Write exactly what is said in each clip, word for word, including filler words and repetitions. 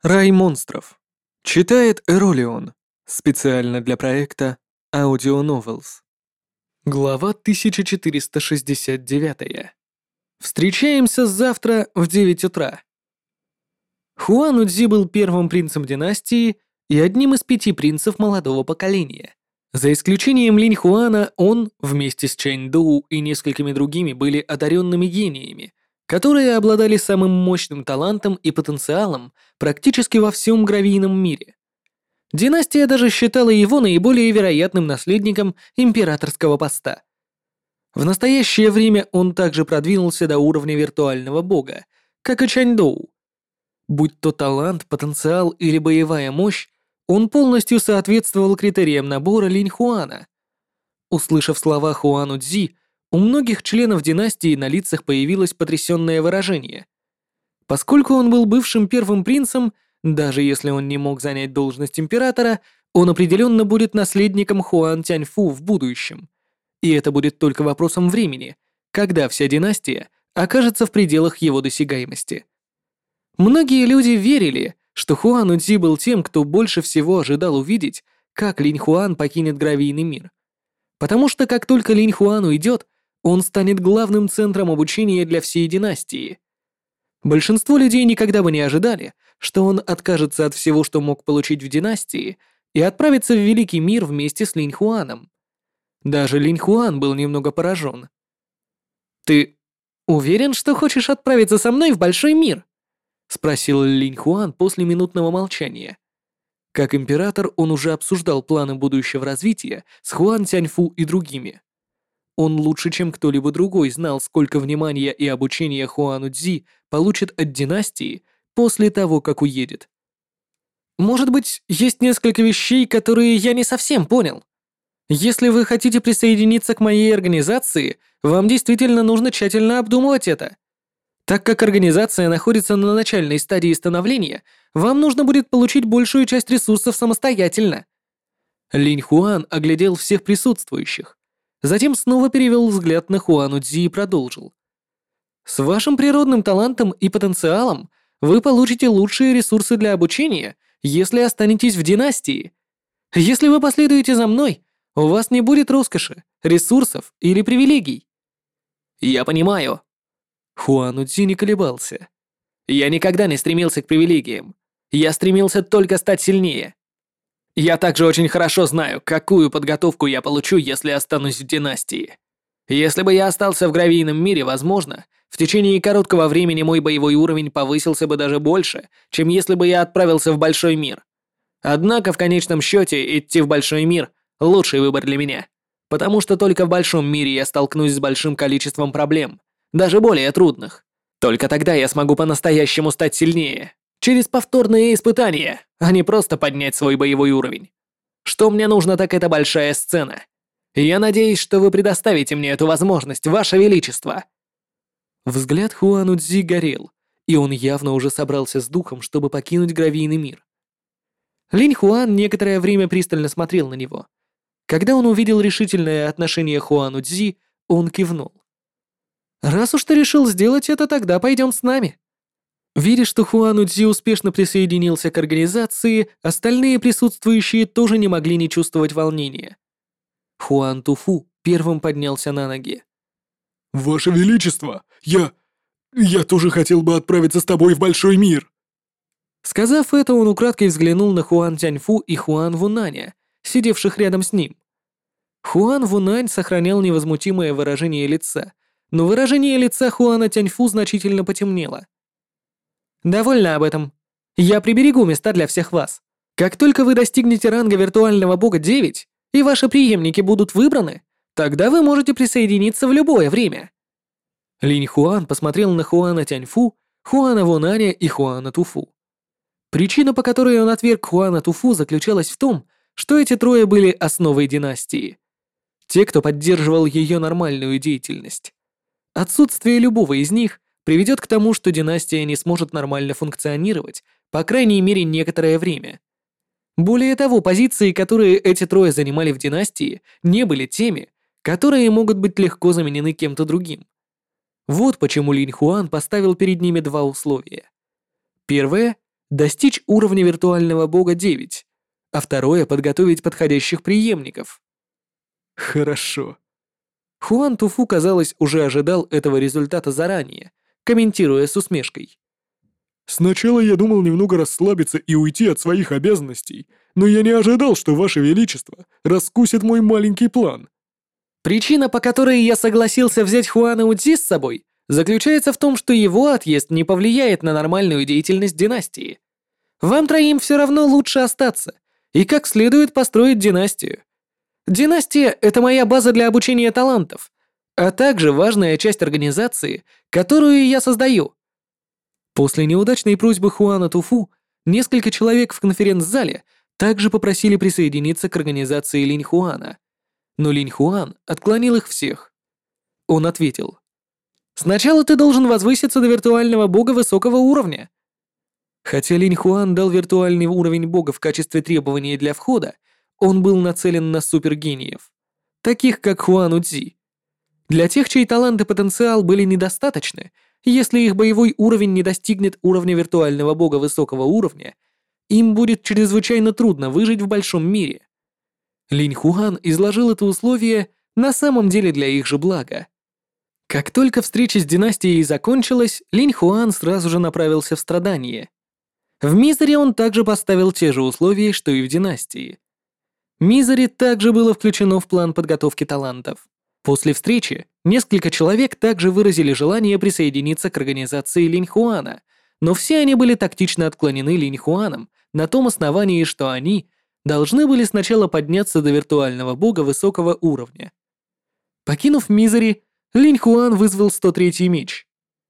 Рай монстров. Читает Эролион. Специально для проекта Audio Novels. Глава тысяча четыреста шестьдесят девять. Встречаемся завтра в девять утра. Хуан Удзи был первым принцем династии и одним из пяти принцев молодого поколения. За исключением Линь Хуана, он, вместе с Чэнь Доу и несколькими другими, были одаренными гениями, которые обладали самым мощным талантом и потенциалом практически во всем гравийном мире. Династия даже считала его наиболее вероятным наследником императорского поста. В настоящее время он также продвинулся до уровня виртуального бога, как и Чэнь Доу. Будь то талант, потенциал или боевая мощь, он полностью соответствовал критериям набора Линь Хуана. Услышав слова Хуан Удзи, у многих членов династии на лицах появилось потрясенное выражение. Поскольку он был бывшим первым принцем, даже если он не мог занять должность императора, он определенно будет наследником Хуан Тяньфу в будущем. И это будет только вопросом времени, когда вся династия окажется в пределах его досягаемости. Многие люди верили, что Хуан Удзи был тем, кто больше всего ожидал увидеть, как Линь Хуан покинет гравийный мир. Потому что как только Линь Хуан уйдет, он станет главным центром обучения для всей династии. Большинство людей никогда бы не ожидали, что он откажется от всего, что мог получить в династии, и отправится в Великий мир вместе с Линь Хуаном. Даже Линь Хуан был немного поражен. «Ты уверен, что хочешь отправиться со мной в Большой мир?» — спросил Линь Хуан после минутного молчания. Как император, он уже обсуждал планы будущего развития с Хуан Тяньфу и другими. Он лучше, чем кто-либо другой, знал, сколько внимания и обучения Хуан Удзи получит от династии после того, как уедет. «Может быть, есть несколько вещей, которые я не совсем понял. Если вы хотите присоединиться к моей организации, вам действительно нужно тщательно обдумывать это. Так как организация находится на начальной стадии становления, вам нужно будет получить большую часть ресурсов самостоятельно». Линь Хуан оглядел всех присутствующих, затем снова перевел взгляд на Хуан Удзи и продолжил. «С вашим природным талантом и потенциалом вы получите лучшие ресурсы для обучения, если останетесь в династии. Если вы последуете за мной, у вас не будет роскоши, ресурсов или привилегий». «Я понимаю». Хуан Удзи не колебался. «Я никогда не стремился к привилегиям. Я стремился только стать сильнее. Я также очень хорошо знаю, какую подготовку я получу, если останусь в династии. Если бы я остался в гравийном мире, возможно, в течение короткого времени мой боевой уровень повысился бы даже больше, чем если бы я отправился в Большой мир. Однако в конечном счете идти в Большой мир – лучший выбор для меня, потому что только в Большом мире я столкнусь с большим количеством проблем, даже более трудных. Только тогда я смогу по-настоящему стать сильнее, через повторные испытания, а не просто поднять свой боевой уровень. Что мне нужно, так это большая сцена. Я надеюсь, что вы предоставите мне эту возможность, Ваше Величество». Взгляд Хуан Удзи горел, и он явно уже собрался с духом, чтобы покинуть гравийный мир. Линь Хуан некоторое время пристально смотрел на него. Когда он увидел решительное отношение Хуан Удзи, он кивнул. «Раз уж ты решил сделать это, тогда пойдем с нами». Видя, что Хуан Удзи успешно присоединился к организации, остальные присутствующие тоже не могли не чувствовать волнения. Хуан Туфу первым поднялся на ноги. «Ваше Величество, я... я тоже хотел бы отправиться с тобой в Большой мир!» Сказав это, он украдкой взглянул на Хуан Тяньфу и Хуан Вунаня, сидевших рядом с ним. Хуан Вунань сохранял невозмутимое выражение лица, но выражение лица Хуана Тяньфу значительно потемнело. «Довольно об этом. Я приберегу места для всех вас. Как только вы достигнете ранга виртуального бога девять, и ваши преемники будут выбраны, тогда вы можете присоединиться в любое время». Линь Хуан посмотрел на Хуана Тяньфу, Хуана Вунаня и Хуана Туфу. Причина, по которой он отверг Хуана Туфу, заключалась в том, что эти трое были основой династии. Те, кто поддерживал ее нормальную деятельность. Отсутствие любого из них приведет к тому, что династия не сможет нормально функционировать, по крайней мере, некоторое время. Более того, позиции, которые эти трое занимали в династии, не были теми, которые могут быть легко заменены кем-то другим. Вот почему Линь Хуан поставил перед ними два условия. Первое — достичь уровня виртуального бога девять, а второе — подготовить подходящих преемников. Хорошо. Хуан Туфу, казалось, уже ожидал этого результата заранее, комментируя с усмешкой. Сначала я думал немного расслабиться и уйти от своих обязанностей, но я не ожидал, что Ваше Величество раскусит мой маленький план. Причина, по которой я согласился взять Хуана Удзи с собой, заключается в том, что его отъезд не повлияет на нормальную деятельность династии. Вам троим все равно лучше остаться и как следует построить династию. Династия — это моя база для обучения талантов, а также важная часть организации, которую я создаю. После неудачной просьбы Хуана Туфу несколько человек в конференц-зале также попросили присоединиться к организации Линь Хуана, но Линь Хуан отклонил их всех. Он ответил: «Сначала ты должен возвыситься до виртуального бога высокого уровня». Хотя Линь Хуан дал виртуальный уровень бога в качестве требования для входа, он был нацелен на супергениев, таких как Хуан Удзи. Для тех, чей талант и потенциал были недостаточны, если их боевой уровень не достигнет уровня виртуального бога высокого уровня, им будет чрезвычайно трудно выжить в большом мире. Линь Хуан изложил это условие на самом деле для их же блага. Как только встреча с династией закончилась, Линь Хуан сразу же направился в страдание. В Мизере он также поставил те же условия, что и в династии. Мизере также было включено в план подготовки талантов. После встречи несколько человек также выразили желание присоединиться к организации Линь Хуана, но все они были тактично отклонены Линь Хуаном на том основании, что они должны были сначала подняться до виртуального бога высокого уровня. Покинув Мизери, Линь Хуан вызвал сто третий меч.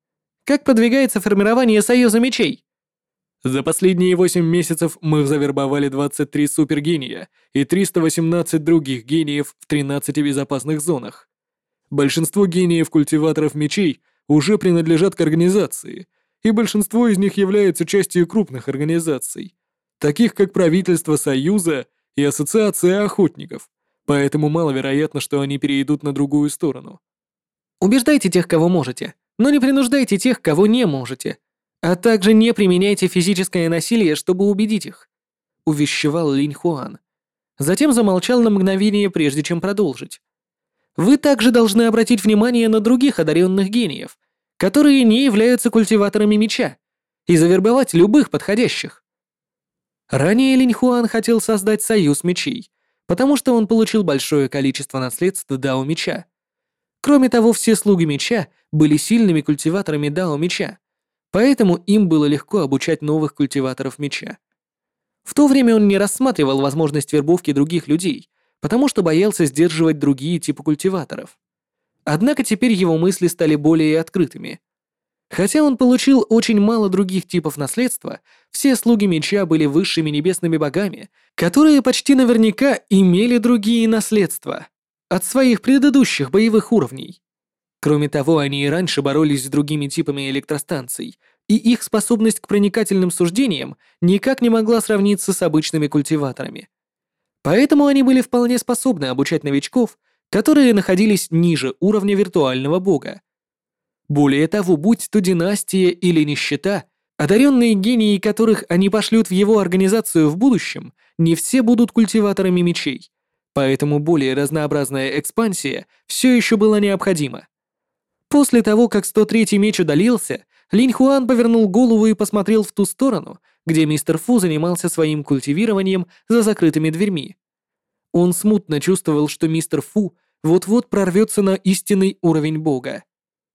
Как подвигается формирование Союза мечей? За последние восемь месяцев мы завербовали двадцать три супергения и триста восемнадцать других гениев в тринадцати безопасных зонах. Большинство гениев-культиваторов мечей уже принадлежат к организации, и большинство из них являются частью крупных организаций, таких как правительство Союза и Ассоциация охотников, поэтому маловероятно, что они перейдут на другую сторону. Убеждайте тех, кого можете, но не принуждайте тех, кого не можете, а также не применяйте физическое насилие, чтобы убедить их, увещевал Линь Хуан. Затем замолчал на мгновение, прежде чем продолжить. Вы также должны обратить внимание на других одаренных гениев, которые не являются культиваторами меча, и завербовать любых подходящих. Ранее Линь Хуан хотел создать союз мечей, потому что он получил большое количество наследств Дао меча. Кроме того, все слуги меча были сильными культиваторами Дао меча, поэтому им было легко обучать новых культиваторов меча. В то время он не рассматривал возможность вербовки других людей, потому что боялся сдерживать другие типы культиваторов. Однако теперь его мысли стали более открытыми. Хотя он получил очень мало других типов наследства, все слуги меча были высшими небесными богами, которые почти наверняка имели другие наследства от своих предыдущих боевых уровней. Кроме того, они и раньше боролись с другими типами электростанций, и их способность к проникательным суждениям никак не могла сравниться с обычными культиваторами. Поэтому они были вполне способны обучать новичков, которые находились ниже уровня виртуального бога. Более того, будь то династия или нищета, одаренные гении, которых они пошлют в его организацию в будущем, не все будут культиваторами мечей, поэтому более разнообразная экспансия все еще была необходима. После того, как сто третий меч удалился, Линь Хуан повернул голову и посмотрел в ту сторону, где мистер Фу занимался своим культивированием за закрытыми дверьми. Он смутно чувствовал, что мистер Фу вот-вот прорвется на истинный уровень бога.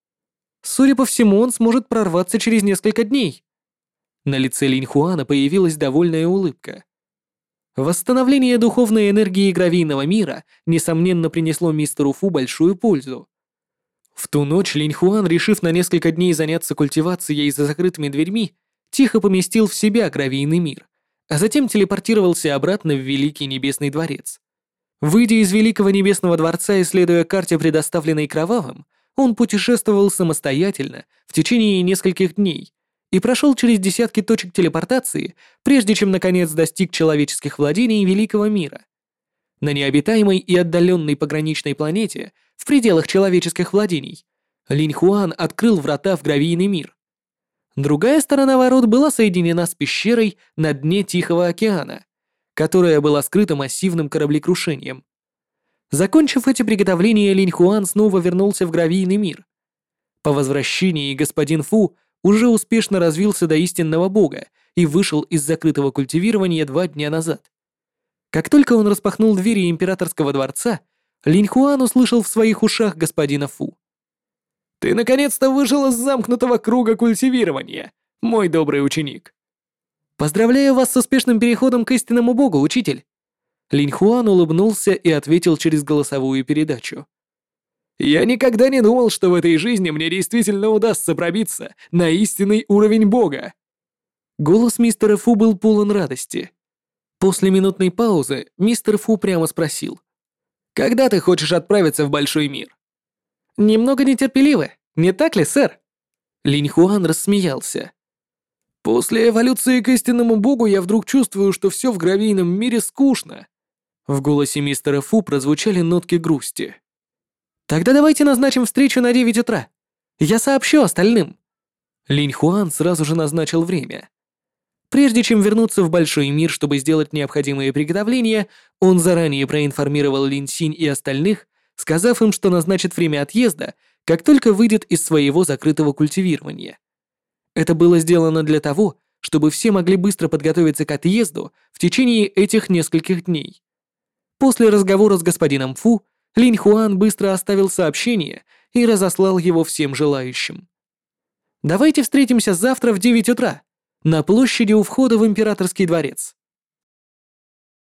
Судя по всему, он сможет прорваться через несколько дней. На лице Линь Хуана появилась довольная улыбка. Восстановление духовной энергии гравийного мира, несомненно, принесло мистеру Фу большую пользу. В ту ночь Линь Хуан, решив на несколько дней заняться культивацией за закрытыми дверьми, тихо поместил в себя гравийный мир, а затем телепортировался обратно в Великий Небесный Дворец. Выйдя из Великого Небесного Дворца и следуя карте, предоставленной Кровавым, он путешествовал самостоятельно в течение нескольких дней и прошел через десятки точек телепортации, прежде чем наконец достиг человеческих владений Великого мира. На необитаемой и отдаленной пограничной планете, в пределах человеческих владений, Линь Хуан открыл врата в гравийный мир. Другая сторона ворот была соединена с пещерой на дне Тихого океана, которая была скрыта массивным кораблекрушением. Закончив эти приготовления, Линь Хуан снова вернулся в гравийный мир. По возвращении господин Фу уже успешно развился до истинного бога и вышел из закрытого культивирования два дня назад. Как только он распахнул двери императорского дворца, Линь Хуан услышал в своих ушах господина Фу. «Ты наконец-то вышел из замкнутого круга культивирования, мой добрый ученик!» «Поздравляю вас с успешным переходом к истинному богу, учитель!» Линь Хуан улыбнулся и ответил через голосовую передачу. «Я никогда не думал, что в этой жизни мне действительно удастся пробиться на истинный уровень бога!» Голос мистера Фу был полон радости. После минутной паузы мистер Фу прямо спросил. «Когда ты хочешь отправиться в большой мир?» «Немного нетерпеливо, не так ли, сэр?» Линь Хуан рассмеялся. «После эволюции к истинному богу я вдруг чувствую, что все в гравийном мире скучно». В голосе мистера Фу прозвучали нотки грусти. «Тогда давайте назначим встречу на девять утра. Я сообщу остальным». Линь Хуан сразу же назначил время. Прежде чем вернуться в большой мир, чтобы сделать необходимые приготовления, он заранее проинформировал Лин Синь и остальных, сказав им, что назначит время отъезда, как только выйдет из своего закрытого культивирования. Это было сделано для того, чтобы все могли быстро подготовиться к отъезду в течение этих нескольких дней. После разговора с господином Фу, Линь Хуан быстро оставил сообщение и разослал его всем желающим. «Давайте встретимся завтра в девять утра на площади у входа в императорский дворец.